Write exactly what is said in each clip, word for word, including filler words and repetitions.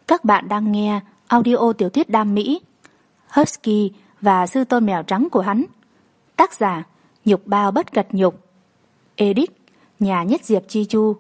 Các bạn đang nghe audio tiểu thuyết đam mỹ Husky và sư tôn mèo trắng của hắn. Tác giả Nhục Bao Bất Cật Nhục. Edit Nhà Nhất Diệp Chi Chu.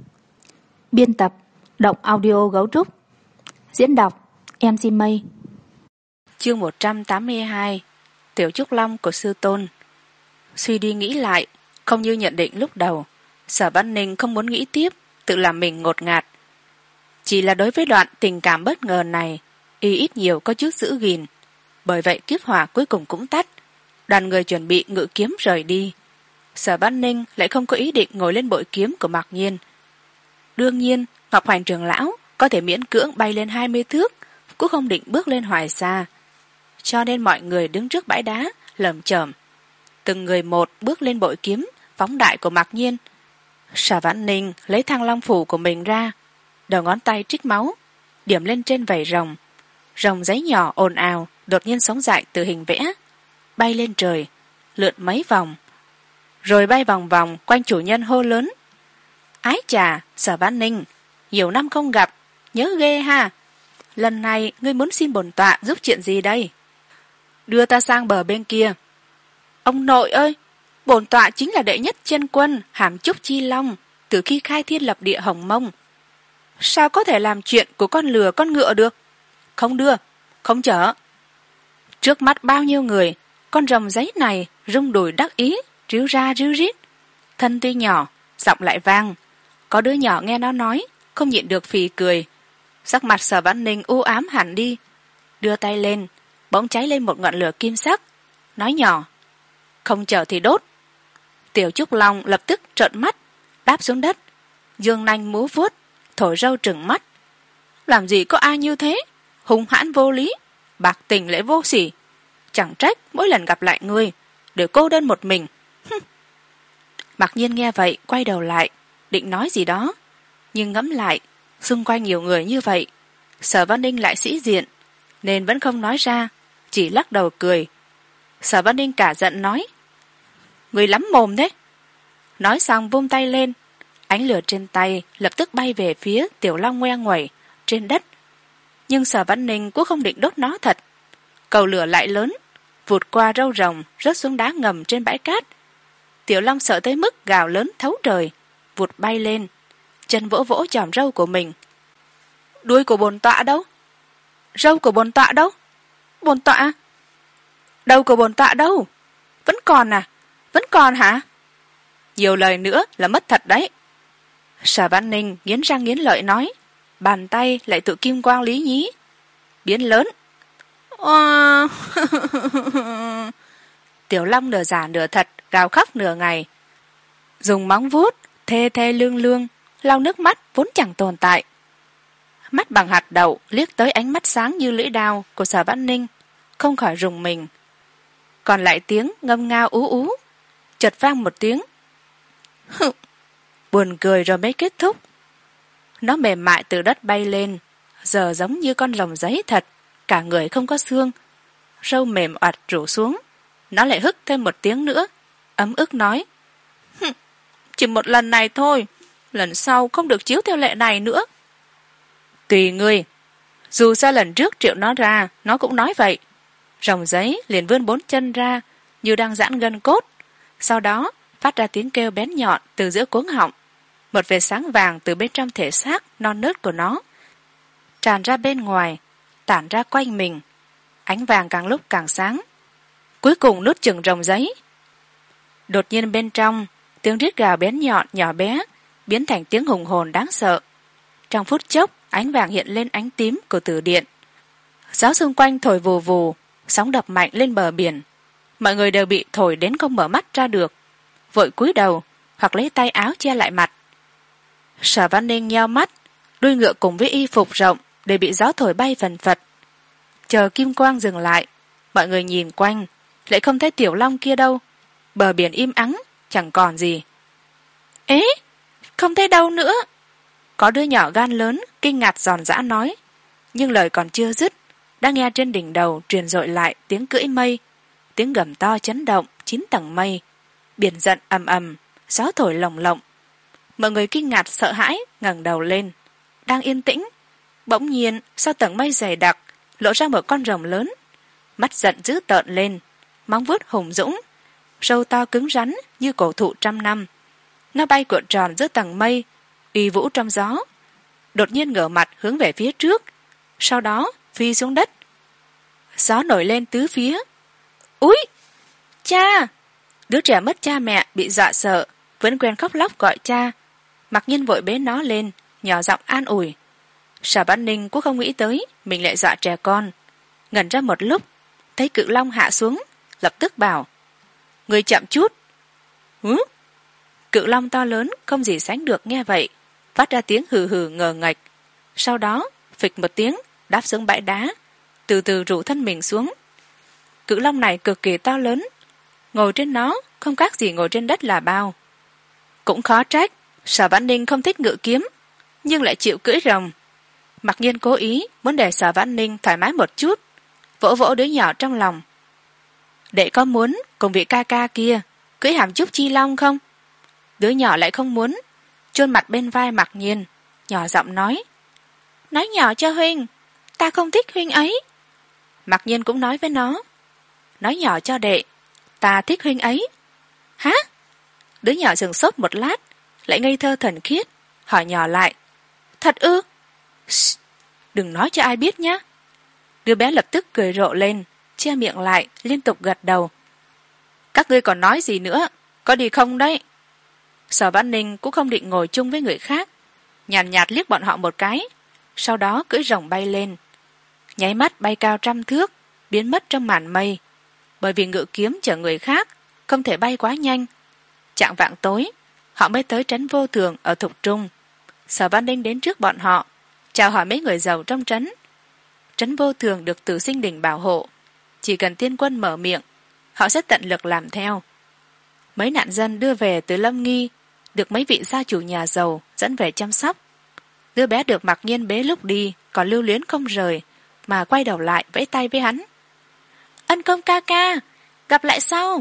Biên tập Động Audio Gấu Trúc. Diễn đọc em xê Mây. Chương một trăm tám mươi hai. Tiểu Trúc Long của sư tôn. Suy đi nghĩ lại, không như nhận định lúc đầu, Sở Văn Ninh không muốn nghĩ tiếp, tự làm mình ngột ngạt. Chỉ là đối với đoạn tình cảm bất ngờ này, y ít nhiều có chút giữ gìn. Bởi vậy kiếp hỏa cuối cùng cũng tắt, đoàn người chuẩn bị ngự kiếm rời đi. Sở Văn Ninh lại không có ý định ngồi lên bội kiếm của Mạc Nhiên. Đương nhiên, Ngọc Hoành trưởng lão có thể miễn cưỡng bay lên hai mươi thước, cũng không định bước lên hoài xa. Cho nên mọi người đứng trước bãi đá, lởm chởm. Từng người một bước lên bội kiếm, phóng đại của Mạc Nhiên. Sở Văn Ninh lấy Thăng Long phủ của mình ra, đầu ngón tay trích máu, điểm lên trên vảy rồng. Rồng giấy nhỏ ồn ào, đột nhiên sống dại từ hình vẽ, bay lên trời, lượn mấy vòng, rồi bay vòng vòng quanh chủ nhân hô lớn: Ái chà, Sở Văn Ninh, nhiều năm không gặp, nhớ ghê ha. Lần này ngươi muốn xin bổn tọa giúp chuyện gì đây? Đưa ta sang bờ bên kia. Ông nội ơi, bổn tọa chính là đệ nhất chân quân Hàm Trúc Chi Long từ khi khai thiên lập địa Hồng Mông. Sao có thể làm chuyện của con lừa con ngựa được? Không đưa, không chở. Trước mắt bao nhiêu người, con rồng giấy này rung đùi đắc ý, ríu ra ríu rít. Thân tuy nhỏ, giọng lại vang. Có đứa nhỏ nghe nó nói, không nhịn được phì cười. Sắc mặt Sở Văn Ninh u ám hẳn đi, đưa tay lên, bỗng cháy lên một ngọn lửa kim sắc, nói nhỏ: Không chở thì đốt. Tiểu Trúc Long lập tức trợn mắt, đáp xuống đất, dương nanh múa vuốt, thổi râu trừng mắt. Làm gì có ai như thế, hung hãn vô lý, bạc tình lễ vô sỉ. Chẳng trách mỗi lần gặp lại ngươi đều cô đơn một mình. Mặc nhiên nghe vậy quay đầu lại, định nói gì đó, nhưng ngẫm lại xung quanh nhiều người như vậy, Sở Văn Ninh lại sĩ diện, nên vẫn không nói ra, chỉ lắc đầu cười. Sở Văn Ninh cả giận nói: Ngươi lắm mồm thế. Nói xong vung tay lên, ánh lửa trên tay lập tức bay về phía Tiểu Long ngoe nguẩy trên đất. Nhưng Sở Văn Ninh cũng không định đốt nó thật. Cầu lửa lại lớn, vụt qua râu rồng, rớt xuống đá ngầm trên bãi cát. Tiểu Long sợ tới mức gào lớn thấu trời, vụt bay lên, chân vỗ vỗ chòm râu của mình. Đuôi của bổn tọa đâu? Râu của bổn tọa đâu? Bổn tọa? Đầu của bổn tọa đâu? Vẫn còn à? Vẫn còn hả? Nhiều lời nữa là mất thật đấy. Sở Văn Ninh nghiến răng nghiến lợi nói, bàn tay lại tự kim quang lý nhí, biến lớn. Wow. Tiểu Long nửa giả nửa thật gào khóc nửa ngày, dùng móng vuốt thê thê lương lương lau nước mắt vốn chẳng tồn tại. Mắt bằng hạt đậu liếc tới ánh mắt sáng như lưỡi đao của Sở Văn Ninh, không khỏi rùng mình. Còn lại tiếng ngâm ngao ú ú, chợt vang một tiếng buồn cười rồi mới kết thúc. Nó mềm mại từ đất bay lên, giờ giống như con rồng giấy thật, cả người không có xương, râu mềm oặt rủ xuống. Nó lại hức thêm một tiếng nữa, ấm ức nói: Chỉ một lần này thôi, lần sau không được chiếu theo lệ này nữa. Tùy ngươi. Dù sao lần trước triệu nó ra, nó cũng nói vậy. Rồng giấy liền vươn bốn chân ra như đang giãn gân cốt, sau đó phát ra tiếng kêu bén nhọn từ giữa cuống họng. Một vệt sáng vàng từ bên trong thể xác non nớt của nó tràn ra bên ngoài, tản ra quanh mình. Ánh vàng càng lúc càng sáng, cuối cùng nuốt chửng rồng giấy. Đột nhiên bên trong, tiếng rít gào bén nhọn nhỏ bé biến thành tiếng hùng hồn đáng sợ. Trong phút chốc, ánh vàng hiện lên ánh tím của tử điện. Gió xung quanh thổi vù vù, sóng đập mạnh lên bờ biển. Mọi người đều bị thổi đến không mở mắt ra được, vội cúi đầu hoặc lấy tay áo che lại mặt. Sở Văn Ninh nheo mắt, đuôi ngựa cùng với y phục rộng đều bị gió thổi bay phần phật. Chờ kim quang dừng lại, mọi người nhìn quanh, lại không thấy Tiểu Long kia đâu. Bờ biển im ắng, chẳng còn gì. Ế, không thấy đâu nữa. Có đứa nhỏ gan lớn kinh ngạc giòn giã nói, nhưng lời còn chưa dứt, đã nghe trên đỉnh đầu truyền dội lại tiếng cưỡi mây, tiếng gầm to chấn động chín tầng mây. Biển giận ầm ầm, gió thổi lồng lộng. Mọi người kinh ngạc sợ hãi ngẩng đầu lên. Đang yên tĩnh, bỗng nhiên sau tầng mây dày đặc lộ ra một con rồng lớn, mắt giận dữ tợn lên, móng vuốt hùng dũng, râu to cứng rắn như cổ thụ trăm năm. Nó bay cuộn tròn giữa tầng mây, uy vũ trong gió, đột nhiên ngửa mặt hướng về phía trước, sau đó phi xuống đất. Gió nổi lên tứ phía. Úi, cha! Đứa trẻ mất cha mẹ bị dọa sợ, vẫn quen khóc lóc gọi cha. Mặc nhiên vội bế nó lên, nhỏ giọng an ủi. Sở Văn Ninh cũng không nghĩ tới mình lại dọa trẻ con. Ngẩn ra một lúc, thấy cự long hạ xuống, lập tức bảo: người chậm chút. Hứ? Cự long to lớn không gì sánh được nghe vậy, phát ra tiếng hừ hừ ngờ ngạch, sau đó phịch một tiếng đáp xuống bãi đá, từ từ rủ thân mình xuống. Cự long này cực kỳ to lớn, ngồi trên nó không khác gì ngồi trên đất là bao. Cũng khó trách Sở Vãn Ninh không thích ngự kiếm, nhưng lại chịu cưỡi rồng. Mặc nhiên cố ý muốn để Sở Vãn Ninh thoải mái một chút, vỗ vỗ đứa nhỏ trong lòng. Đệ có muốn cùng vị ca ca kia cưỡi hàm trúc chi long không? Đứa nhỏ lại không muốn, chôn mặt bên vai Mặc nhiên, nhỏ giọng nói: nói nhỏ cho huynh, ta không thích huynh ấy. Mặc nhiên cũng nói với nó: nói nhỏ cho đệ, ta thích huynh ấy. Hả? Đứa nhỏ dừng sốt một lát, lại ngây thơ thần khiết, hỏi nhỏ lại: thật ư? Shh, đừng nói cho ai biết nhé. Đứa bé lập tức cười rộ lên, che miệng lại, liên tục gật đầu. Các ngươi còn nói gì nữa, có đi không đấy? Sở Vãn Ninh cũng không định ngồi chung với người khác, nhàn nhạt, nhạt liếc bọn họ một cái, sau đó cưỡi rồng bay lên, nháy mắt bay cao trăm thước, biến mất trong màn mây. Bởi vì ngự kiếm chở người khác không thể bay quá nhanh. Chạng vạng tối họ mới tới trấn Vô Thường ở Thục Trung. Sở Văn Ninh đến trước bọn họ, chào hỏi mấy người giàu trong trấn. Trấn Vô Thường được Tử Sinh Đình bảo hộ, chỉ cần tiên quân mở miệng, họ sẽ tận lực làm theo. Mấy nạn dân đưa về từ Lâm Nghi được mấy vị gia chủ nhà giàu dẫn về chăm sóc. Đứa bé được Mặc Nhiên bế lúc đi còn lưu luyến không rời, mà quay đầu lại vẫy tay với hắn. Ân Công ca ca, gặp lại sau.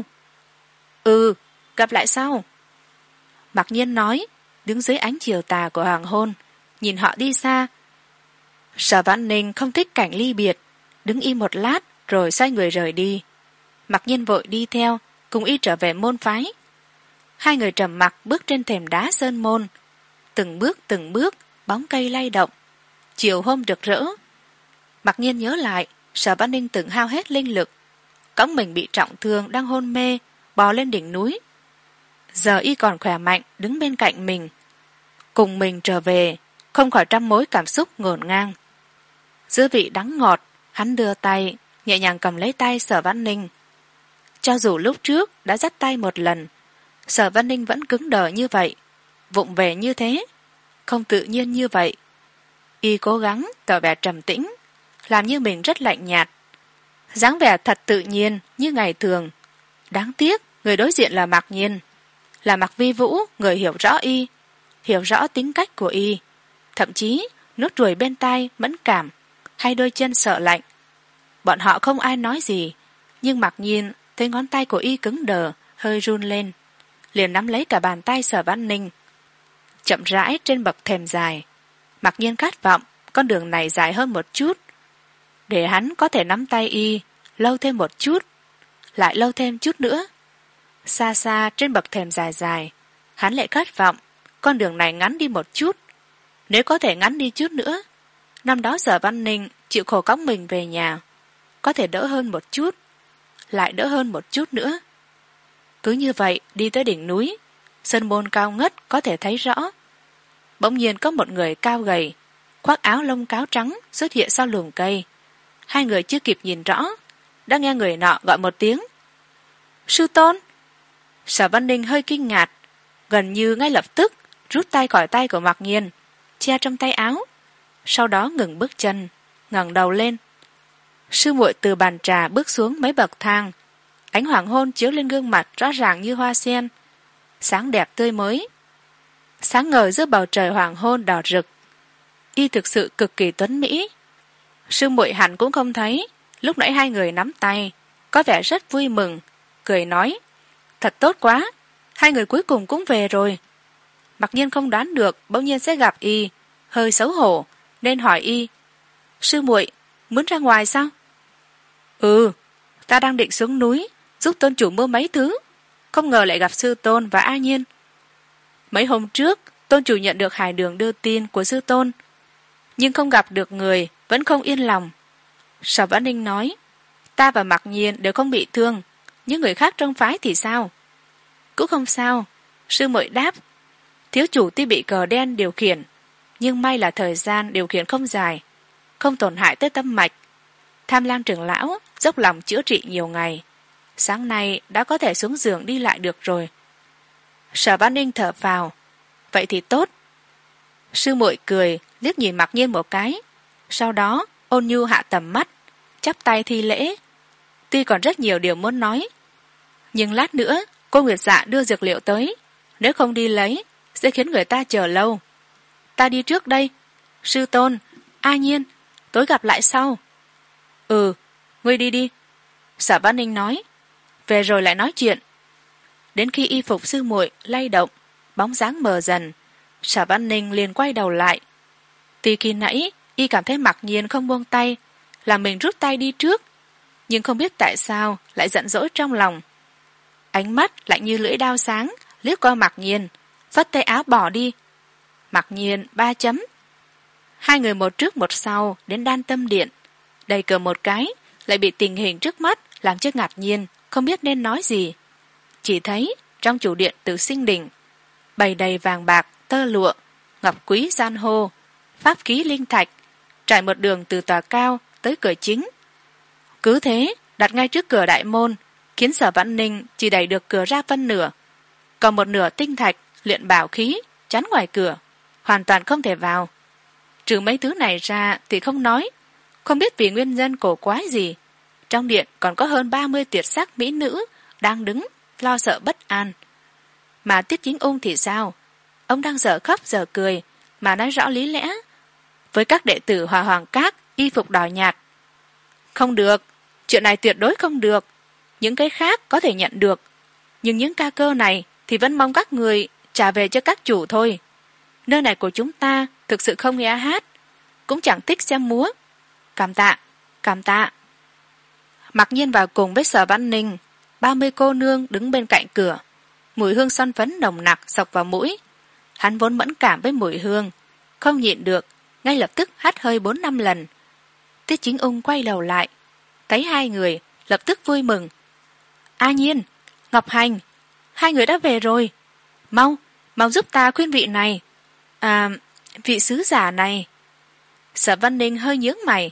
Ừ, gặp lại sau. Mặc Nhiên nói, đứng dưới ánh chiều tà của hoàng hôn, nhìn họ đi xa. Sở Vãn Ninh không thích cảnh ly biệt, đứng im một lát rồi xoay người rời đi. Mặc Nhiên vội đi theo, cùng y trở về môn phái. Hai người trầm mặc bước trên thềm đá sơn môn, từng bước từng bước bóng cây lay động. Chiều hôm rực rỡ. Mặc Nhiên nhớ lại Sở Vãn Ninh từng hao hết linh lực, cõng mình bị trọng thương đang hôn mê, bò lên đỉnh núi. Giờ y còn khỏe mạnh đứng bên cạnh mình, cùng mình trở về, không khỏi trăm mối cảm xúc ngổn ngang. Giữa vị đắng ngọt, hắn đưa tay nhẹ nhàng cầm lấy tay Sở Vãn Ninh. Cho dù lúc trước đã dắt tay một lần, Sở Vãn Ninh vẫn cứng đờ như vậy, vụng về như thế, không tự nhiên như vậy. Y cố gắng tỏ vẻ trầm tĩnh, làm như mình rất lạnh nhạt, dáng vẻ thật tự nhiên như ngày thường. Đáng tiếc người đối diện là Mặc Nhiên, là Mặc Vi Vũ, người hiểu rõ y, hiểu rõ tính cách của y, thậm chí nốt ruồi bên tai mẫn cảm hay đôi chân sợ lạnh. Bọn họ không ai nói gì, nhưng Mặc Nhiên thấy ngón tay của y cứng đờ, hơi run lên, liền nắm lấy cả bàn tay Sở Vãn Ninh. Chậm rãi trên bậc thềm dài, Mặc Nhiên khát vọng con đường này dài hơn một chút, để hắn có thể nắm tay y lâu thêm một chút, lại lâu thêm chút nữa. Xa xa trên bậc thềm dài dài, hắn lại khát vọng con đường này ngắn đi một chút. Nếu có thể ngắn đi chút nữa, năm đó Sở Văn Ninh chịu khổ cõng mình về nhà, có thể đỡ hơn một chút, lại đỡ hơn một chút nữa. Cứ như vậy đi tới đỉnh núi, sơn môn cao ngất có thể thấy rõ. Bỗng nhiên có một người cao gầy, khoác áo lông cáo trắng xuất hiện sau lùm cây. Hai người chưa kịp nhìn rõ, đã nghe người nọ gọi một tiếng: Sư tôn. Sở Văn Ninh hơi kinh ngạc, gần như ngay lập tức rút tay khỏi tay của Mặc Nhiên, che trong tay áo, sau đó ngừng bước chân, ngẩng đầu lên. Sư muội từ bàn trà bước xuống mấy bậc thang, ánh hoàng hôn chiếu lên gương mặt rõ ràng như hoa sen, sáng đẹp tươi mới, sáng ngời giữa bầu trời hoàng hôn đỏ rực. Y thực sự cực kỳ tuấn mỹ. Sư muội hẳn cũng không thấy lúc nãy hai người nắm tay, có vẻ rất vui mừng, cười nói: thật tốt quá, hai người cuối cùng cũng về rồi. Mặc Nhiên không đoán được bỗng nhiên sẽ gặp y, hơi xấu hổ nên hỏi y: Sư muội muốn ra ngoài sao? Ừ, ta đang định xuống núi giúp tôn chủ mua mấy thứ, không ngờ lại gặp sư tôn và A Nhiên. Mấy hôm trước tôn chủ nhận được hải đường đưa tin của sư tôn, nhưng không gặp được người vẫn không yên lòng. Sở Vãn Ninh nói, ta và Mặc Nhiên đều không bị thương, những người khác trong phái thì sao? Cũng không sao, sư muội đáp. Thiếu chủ tuy bị cờ đen điều khiển, nhưng may là thời gian điều khiển không dài, không tổn hại tới tâm mạch. Tham Lam trưởng lão dốc lòng chữa trị nhiều ngày, sáng nay đã có thể xuống giường đi lại được rồi. Sở Vãn Ninh thở phào, vậy thì tốt. Sư muội cười liếc nhìn Mặc Nhiên một cái, sau đó ôn nhu hạ tầm mắt, chắp tay thi lễ. Tuy còn rất nhiều điều muốn nói, nhưng lát nữa cô Nguyệt Dạ đưa dược liệu tới, nếu không đi lấy sẽ khiến người ta chờ lâu. Ta đi trước đây. Sư tôn, A Nhiên, tối gặp lại sau. Ừ, ngươi đi đi. Sở Vãn Ninh nói, về rồi lại nói chuyện. Đến khi y phục sư muội lay động, bóng dáng mờ dần, Sở Vãn Ninh liền quay đầu lại. Tuy khi nãy y cảm thấy Mặc Nhiên không buông tay, là mình rút tay đi trước, nhưng không biết tại sao lại giận dỗi trong lòng. Ánh mắt lạnh như lưỡi đao sáng liếc qua Mặc Nhiên, phất tay áo bỏ đi. Mặc Nhiên ba chấm. Hai người một trước một sau đến Đan Tâm Điện, đẩy cửa một cái lại bị tình hình trước mắt làm cho ngạc nhiên, không biết nên nói gì. Chỉ thấy trong chủ điện Tử Sinh Đình bày đầy vàng bạc, tơ lụa, ngọc quý san hô, pháp khí linh thạch, trải một đường từ tòa cao tới cửa chính. Cứ thế đặt ngay trước cửa đại môn, khiến Sở Vãn Ninh chỉ đẩy được cửa ra phân nửa, còn một nửa tinh thạch luyện bảo khí chắn ngoài cửa, hoàn toàn không thể vào. Trừ mấy thứ này ra thì không nói, không biết vì nguyên nhân cổ quái gì, trong điện còn có hơn ba mươi tuyệt sắc mỹ nữ đang đứng lo sợ bất an. Mà Tiết Chính Ung thì sao? Ông đang dở khóc dở cười mà nói rõ lý lẽ với các đệ tử Hòa Hoàng Các y phục đỏ nhạt. Không được, chuyện này tuyệt đối không được. Những cái khác có thể nhận được, nhưng những ca cơ này thì vẫn mong các người trả về cho các chủ thôi. Nơi này của chúng ta thực sự không nghe hát, cũng chẳng thích xem múa. Cảm tạ, cảm tạ. Mặc Nhiên vào cùng với Sở Vãn Ninh, ba mươi cô nương đứng bên cạnh cửa, mùi hương son phấn nồng nặc xộc vào mũi. Hắn vốn mẫn cảm với mùi hương, không nhịn được, ngay lập tức hắt hơi bốn năm lần. Tiết Chính Ung quay đầu lại, thấy hai người lập tức vui mừng. A Nhiên, Ngọc Hành, hai người đã về rồi. Mau, mau giúp ta khuyên vị này, à, vị sứ giả này. Sở Vãn Ninh hơi nhướng mày.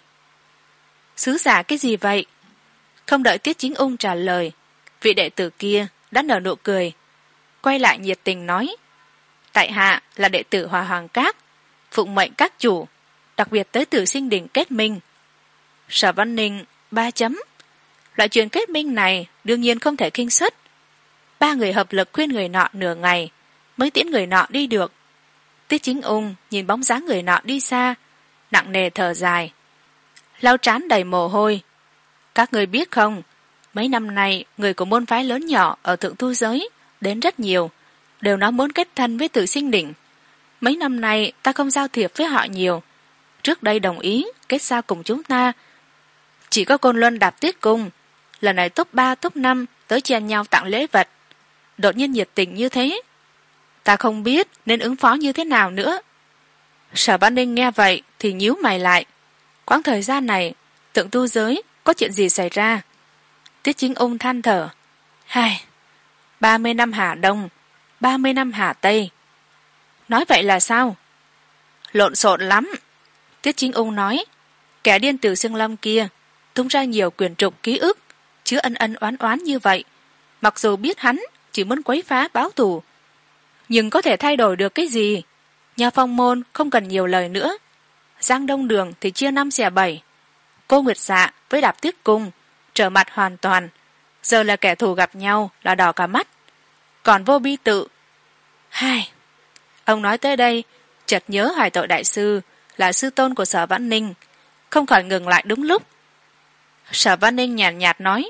Sứ giả cái gì vậy? Không đợi Tiết Chính Ung trả lời, vị đệ tử kia đã nở nụ cười, quay lại nhiệt tình nói, tại hạ là đệ tử Hòa Hoàng Các, phụng mệnh các chủ, đặc biệt tới Tử Sinh Đình kết minh. Sở Vãn Ninh ba chấm. Loại chuyện kết minh này đương nhiên không thể khinh suất. Ba người hợp lực khuyên người nọ nửa ngày mới tiễn người nọ đi được. Tiết Chính Ung nhìn bóng dáng người nọ đi xa, nặng nề thở dài, lau trán đầy mồ hôi. Các người biết không, mấy năm nay người của môn phái lớn nhỏ ở Thượng Thu Giới đến rất nhiều, đều nói muốn kết thân với Tử Sinh Đỉnh. Mấy năm nay ta không giao thiệp với họ nhiều, trước đây đồng ý kết giao cùng chúng ta. Chỉ có Côn Luân Đạp Tuyết Cung lần này top ba top năm tới chen nhau tặng lễ vật, đột nhiên nhiệt tình như thế, ta không biết nên ứng phó như thế nào nữa. Sở Vãn Ninh nghe vậy thì nhíu mày lại. Quãng thời gian này Thượng Tu Giới có chuyện gì xảy ra? Tiết Chính Ung than thở, hai ba mươi năm Hà Đông, ba mươi năm Hà Tây. Nói vậy là sao? Lộn xộn lắm. Tiết Chính Ung nói, kẻ điên Từ Xương Lâm kia tung ra nhiều quyển trục ký ức chứa ân ân oán oán như vậy. Mặc dù biết hắn chỉ muốn quấy phá báo thù, nhưng có thể thay đổi được cái gì? Nhà Phong môn không cần nhiều lời nữa, Giang Đông Đường thì chia năm xẻ bảy, cô Nguyệt Dạ với Đạp Tuyết Cung trở mặt hoàn toàn, giờ là kẻ thù gặp nhau là đỏ cả mắt. Còn Vô Bi Tự, hai ông nói tới đây chợt nhớ Hoài Tội đại sư là sư tôn của Sở Vãn Ninh, không khỏi ngừng lại đúng lúc. Sở Vãn Ninh nhàn nhạt, nhạt nói,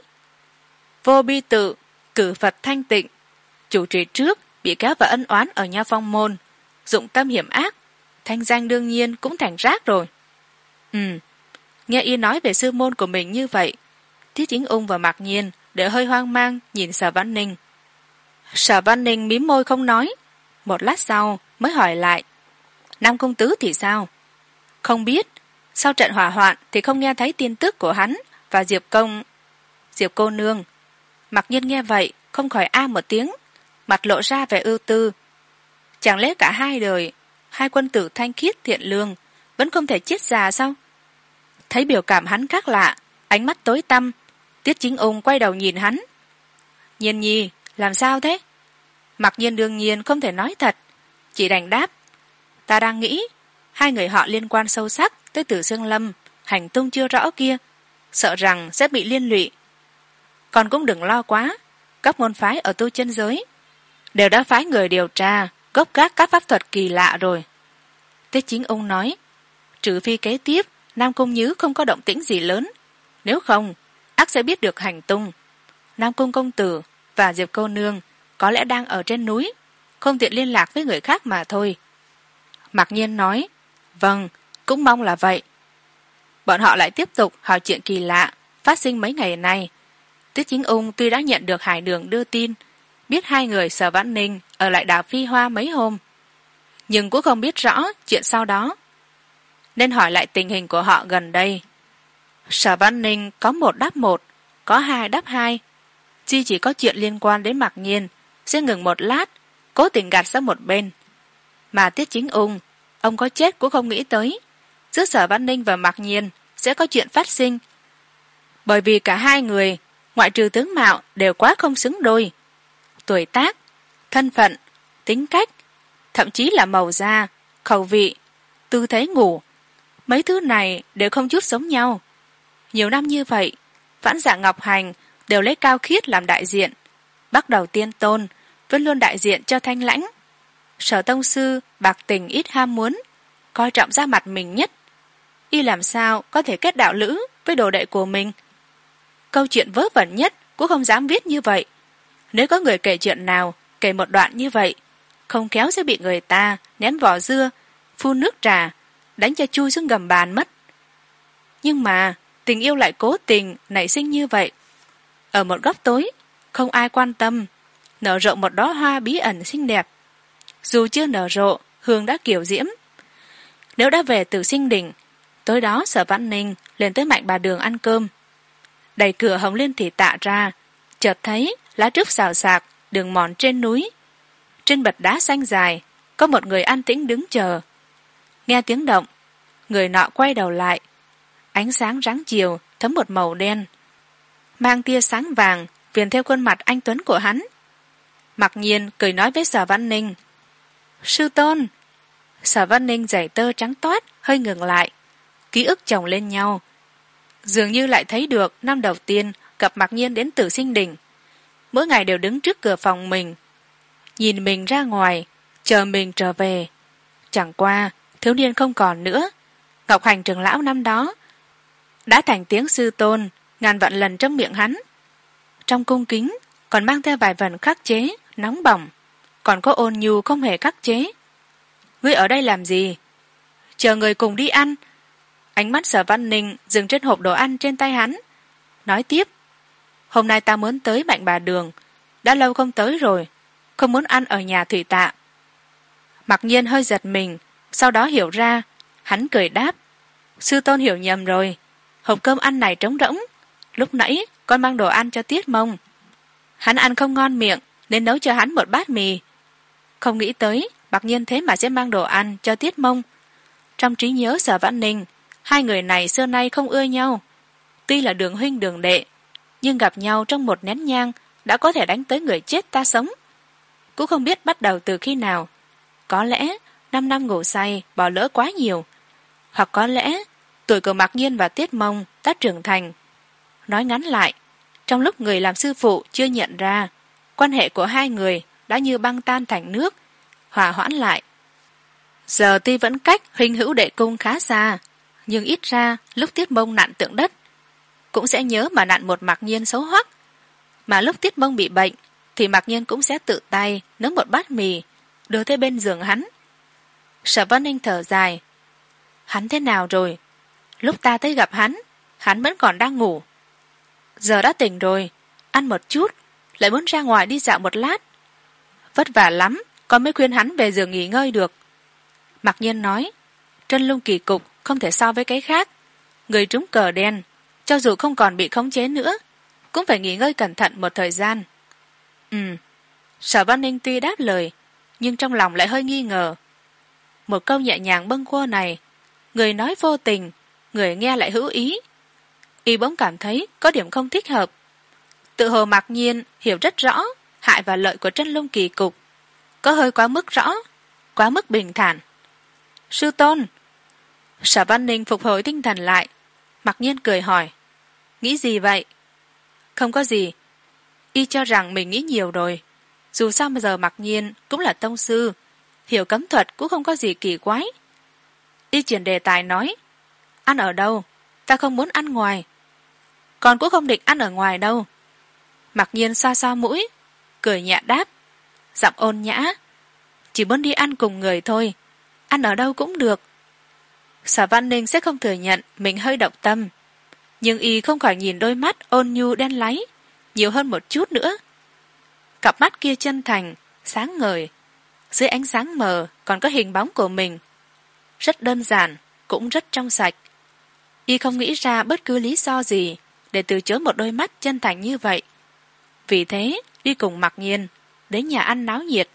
Vô Bi Tự cử Phật thanh tịnh, chủ trì trước bị kéo vào ân oán ở Nha Phong môn, dụng tâm hiểm ác, thanh danh đương nhiên cũng thành rác rồi. Ừ, Nghe y nói về sư môn của mình như vậy, Tiết Chính Ung và Mạc Nhiên đều hơi hoang mang nhìn Sở Văn Ninh. Sở Văn Ninh mím môi không nói, một lát sau mới hỏi lại: Nam công tứ thì sao? Không biết, sau trận hỏa hoạn thì không nghe thấy tin tức của hắn và Diệp công Diệp cô nương. Mạc Nhiên nghe vậy không khỏi a một tiếng, mặt lộ ra vẻ ưu tư. Chẳng lẽ cả hai đời hai quân tử thanh khiết thiện lương vẫn không thể chết già sao? Thấy biểu cảm hắn khác lạ, ánh mắt tối tăm, Tiết Chính Ung quay đầu nhìn hắn. Nhiên nhi, làm sao thế? Mạc Nhiên đương nhiên không thể nói thật, chỉ đành đáp: Ta đang nghĩ hai người họ liên quan sâu sắc tới Tử Xương Lâm, hành tung chưa rõ kia, sợ rằng sẽ bị liên lụy. Còn cũng đừng lo quá, các môn phái ở tu chân giới đều đã phái người điều tra gốc gác các pháp thuật kỳ lạ rồi. Tiết Chính Ung nói: Trừ phi kế tiếp Nam Cung Nhứ không có động tĩnh gì lớn, nếu không ắt sẽ biết được hành tung. Nam Cung công tử và Diệp cô nương có lẽ đang ở trên núi, không tiện liên lạc với người khác mà thôi. Mạc Nhiên nói: Vâng, cũng mong là vậy. Bọn họ lại tiếp tục hỏi chuyện kỳ lạ phát sinh mấy ngày nay. Tiết Chính Ung tuy đã nhận được Hải Đường đưa tin, biết hai người Sở Vãn Ninh ở lại đảo Phi Hoa mấy hôm, nhưng cũng không biết rõ chuyện sau đó, nên hỏi lại tình hình của họ gần đây. Sở Vãn Ninh có một đáp một, có hai đáp hai. Duy chỉ có chuyện liên quan đến Mạc Nhiên sẽ ngừng một lát, cố tình gạt sang một bên. Mà Tiết Chính Ung, ông có chết cũng không nghĩ tới giữa Sở Vãn Ninh và Mạc Nhiên sẽ có chuyện phát sinh, bởi vì cả hai người ngoại trừ tướng mạo đều quá không xứng đôi. Tuổi tác, thân phận, tính cách, thậm chí là màu da, khẩu vị, tư thế ngủ, mấy thứ này đều không chút giống nhau. Nhiều năm như vậy, Vãn Dạ Ngọc Hành đều lấy Cao Khiết làm đại diện, bắt đầu Tiên Tôn vẫn luôn đại diện cho Thanh Lãnh. Sở tông sư bạc tình ít ham muốn, coi trọng ra mặt mình nhất, y làm sao có thể kết đạo lữ với đồ đệ của mình? Câu chuyện vớ vẩn nhất cũng không dám viết như vậy. Nếu có người kể chuyện nào kể một đoạn như vậy, không khéo sẽ bị người ta ném vỏ dưa, phun nước trà, đánh cho chui xuống gầm bàn mất. Nhưng mà tình yêu lại cố tình nảy sinh như vậy. Ở một góc tối không ai quan tâm, nở rộ một đóa hoa bí ẩn xinh đẹp. Dù chưa nở rộ, hương đã kiểu diễm. Nếu đã về từ Sinh Đỉnh, tối đó Sở Vãn Ninh lên tới Mạnh Bà Đường ăn cơm. Đẩy cửa hồng liên thị tạ ra, chợt thấy lá trúc xào xạc đường mòn trên núi. Trên bậc đá xanh dài có một người an tĩnh đứng chờ. Nghe tiếng động, người nọ quay đầu lại. Ánh sáng ráng chiều thấm một màu đen, mang tia sáng vàng viền theo khuôn mặt anh tuấn của hắn. Mặc nhiên cười nói với Sở Vãn Ninh: Sư tôn. Sở Vãn Ninh giày tơ trắng toát hơi ngừng lại, ký ức chồng lên nhau, dường như lại thấy được năm đầu tiên gặp Mặc Nhiên đến Tử Sinh Đỉnh. Mỗi ngày đều đứng trước cửa phòng mình, nhìn mình ra ngoài, chờ mình trở về. Chẳng qua thiếu niên không còn nữa, Ngọc Hành trưởng lão năm đó đã thành tiếng sư tôn ngàn vạn lần trong miệng hắn. Trong cung kính còn mang theo vài phần khắc chế nóng bỏng, còn có ôn nhu không hề khắc chế. Ngươi ở đây làm gì? Chờ người cùng đi ăn. Ánh mắt Sở Văn Ninh dừng trên hộp đồ ăn trên tay hắn, nói tiếp: Hôm nay ta muốn tới Mạnh Bà Đường, đã lâu không tới rồi, không muốn ăn ở nhà Thủy Tạ. Mặc nhiên hơi giật mình, sau đó hiểu ra, hắn cười đáp: Sư tôn hiểu nhầm rồi, hộp cơm ăn này trống rỗng, lúc nãy con mang đồ ăn cho Tiết Mông. Hắn ăn không ngon miệng nên nấu cho hắn một bát mì. Không nghĩ tới Mặc nhiên thế mà sẽ mang đồ ăn cho Tiết Mông. Trong trí nhớ Sở Vãn Ninh, hai người này xưa nay không ưa nhau. Tuy là đường huynh đường đệ, nhưng gặp nhau trong một nén nhang đã có thể đánh tới người chết ta sống. Cũng không biết bắt đầu từ khi nào. Có lẽ năm năm ngủ say bỏ lỡ quá nhiều, hoặc có lẽ tuổi của Mạc Nhiên và Tiết Mông đã trưởng thành. Nói ngắn lại, trong lúc người làm sư phụ chưa nhận ra, quan hệ của hai người đã như băng tan thành nước, hòa hoãn lại. Giờ tuy vẫn cách huynh hữu đệ cung khá xa, nhưng ít ra lúc Tiết Mông nặn tượng đất cũng sẽ nhớ mà nặn một Mạc Nhiên xấu hoắc. Mà lúc Tiết Mông bị bệnh thì Mạc Nhiên cũng sẽ tự tay nấu một bát mì đưa tới bên giường hắn. Sở Văn Ninh thở dài: Hắn thế nào rồi? lúc ta tới gặp hắn, hắn vẫn còn đang ngủ. Giờ đã tỉnh rồi, ăn một chút, lại muốn ra ngoài đi dạo một lát. Vất vả lắm, con mới khuyên hắn về giường nghỉ ngơi được. Mặc nhiên nói, Trân Lung kỳ cục không thể so với cái khác. Người trúng cờ đen, cho dù không còn bị khống chế nữa, cũng phải nghỉ ngơi cẩn thận một thời gian. Ừ, Sở Văn Ninh tuy đáp lời, nhưng trong lòng lại hơi nghi ngờ. Một câu nhẹ nhàng bâng quơ này, người nói vô tình, người nghe lại hữu ý. Y bỗng cảm thấy có điểm không thích hợp. Tự hồ Mặc nhiên hiểu rất rõ hại và lợi của Trân Lung kỳ cục, có hơi quá mức rõ, quá mức bình thản. Sư tôn. Sở Văn Ninh phục hồi tinh thần lại. Mặc nhiên cười hỏi, nghĩ gì vậy? Không có gì. Y cho rằng mình nghĩ nhiều rồi. Dù sao bây giờ Mặc nhiên cũng là tông sư, hiểu cấm thuật cũng không có gì kỳ quái. Y chuyển đề tài nói, ăn ở đâu? Ta không muốn ăn ngoài. Con cũng không định ăn ở ngoài đâu. Mặc nhiên xoa xoa mũi, cười nhẹ đáp, giọng ôn nhã, chỉ muốn đi ăn cùng người thôi, ăn ở đâu cũng được. Sở Văn Ninh sẽ không thừa nhận mình hơi động tâm, nhưng y không khỏi nhìn đôi mắt ôn nhu đen láy nhiều hơn một chút nữa. Cặp mắt kia chân thành, sáng ngời, dưới ánh sáng mờ còn có hình bóng của mình, rất đơn giản, cũng rất trong sạch. Y không nghĩ ra bất cứ lý do gì để từ chối một đôi mắt chân thành như vậy. Vì thế đi cùng Mặc nhiên đến nhà ăn náo nhiệt.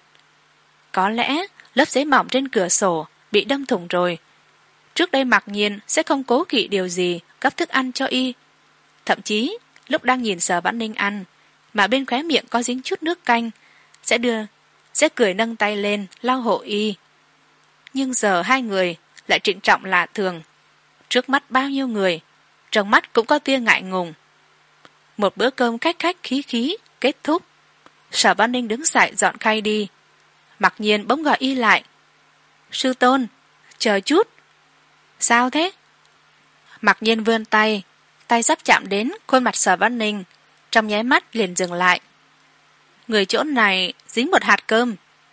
Có lẽ lớp giấy mỏng trên cửa sổ bị đâm thủng rồi. Trước đây Mặc nhiên sẽ không cố kỵ điều gì gấp thức ăn cho y. Thậm chí lúc đang nhìn Sở Vãn Ninh ăn mà bên khóe miệng có dính chút nước canh, sẽ đưa sẽ cười nâng tay lên lau hộ y. Nhưng giờ hai người lại trịnh trọng lạ thường. Trước mắt bao nhiêu người, trong mắt cũng có tia ngại ngùng. Một bữa cơm khách khách khí khí kết thúc. Sở Văn Ninh đứng dậy dọn khay đi. Mặc nhiên bỗng gọi y lại. Sư tôn, chờ chút. Sao thế? Mặc nhiên vươn tay, tay sắp chạm đến khuôn mặt Sở Văn Ninh, trong nháy mắt liền dừng lại. Người chỗ này dính một hạt cơm.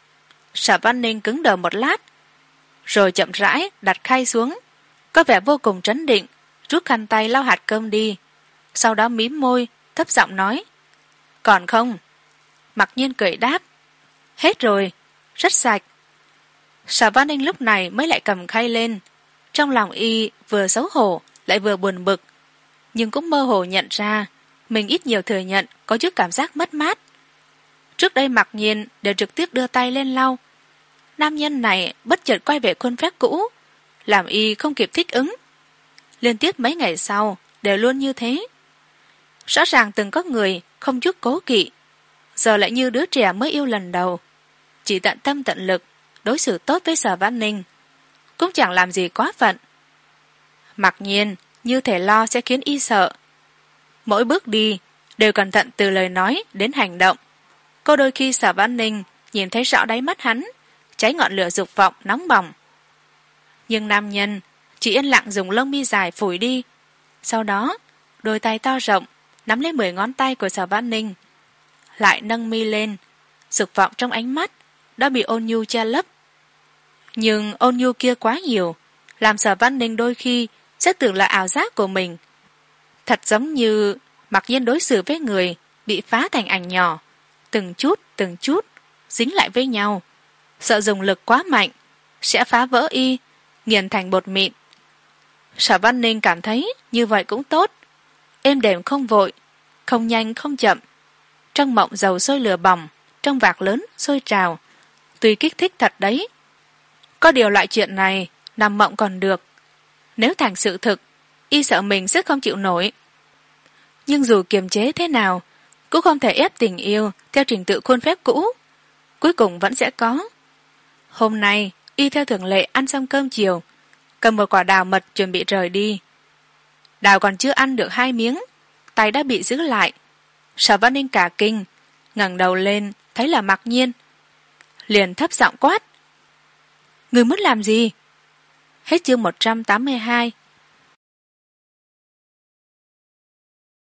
Sở Văn Ninh cứng đờ một lát, rồi chậm rãi đặt khay xuống, có vẻ vô cùng trấn định, rút khăn tay lau hạt cơm đi, sau đó mím môi thấp giọng nói, còn không? Mặc nhiên cười đáp, hết rồi, rất sạch. Sở Văn Ninh lúc này mới lại cầm khay lên, trong lòng y vừa xấu hổ lại vừa buồn bực, nhưng cũng mơ hồ nhận ra mình ít nhiều thừa nhận có chút cảm giác mất mát. Trước đây Mặc nhiên đều trực tiếp đưa tay lên lau, nam nhân này bất chợt quay về khuôn phép cũ, làm y không kịp thích ứng. Liên tiếp mấy ngày sau đều luôn như thế. Rõ ràng từng có người không chút cố kỵ, giờ lại như đứa trẻ mới yêu lần đầu, chỉ tận tâm tận lực đối xử tốt với Sở Vãn Ninh, cũng chẳng làm gì quá phận. Mặc nhiên như thể lo sẽ khiến y sợ. Mỗi bước đi đều cẩn thận từ lời nói đến hành động. Có đôi khi Sở Vãn Ninh nhìn thấy rõ đáy mắt hắn cháy ngọn lửa dục vọng nóng bỏng, nhưng nam nhân chỉ yên lặng dùng lông mi dài phủi đi. Sau đó đôi tay to rộng nắm lấy mười ngón tay của Sở Vãn Ninh, lại nâng mi lên. Dục vọng trong ánh mắt đã bị ôn nhu che lấp, nhưng ôn nhu kia quá nhiều, làm Sở Vãn Ninh đôi khi sẽ tưởng là ảo giác của mình. Thật giống như Mặc nhiên đối xử với người bị phá thành ảnh nhỏ, từng chút từng chút dính lại với nhau, sợ dùng lực quá mạnh sẽ phá vỡ y, nghiền thành bột mịn. Sở Văn Ninh cảm thấy như vậy cũng tốt, êm đềm không vội, không nhanh không chậm. Trong mộng dầu sôi lửa bỏng, trong vạc lớn sôi trào, tuy kích thích thật đấy. Có điều loại chuyện này nằm mộng còn được, nếu thành sự thực y sợ mình sẽ không chịu nổi. Nhưng dù kiềm chế thế nào cũng không thể ép tình yêu theo trình tự khuôn phép cũ, cuối cùng vẫn sẽ có. Hôm nay y theo thường lệ ăn xong cơm chiều, cầm một quả đào mật chuẩn bị rời đi. Đào còn chưa ăn được hai miếng, tay đã bị giữ lại. Sở Văn Ninh cả kinh, ngẩng đầu lên thấy là Mặc nhiên, liền thấp giọng quát, người muốn làm gì? Hết chương một trăm tám mươi hai.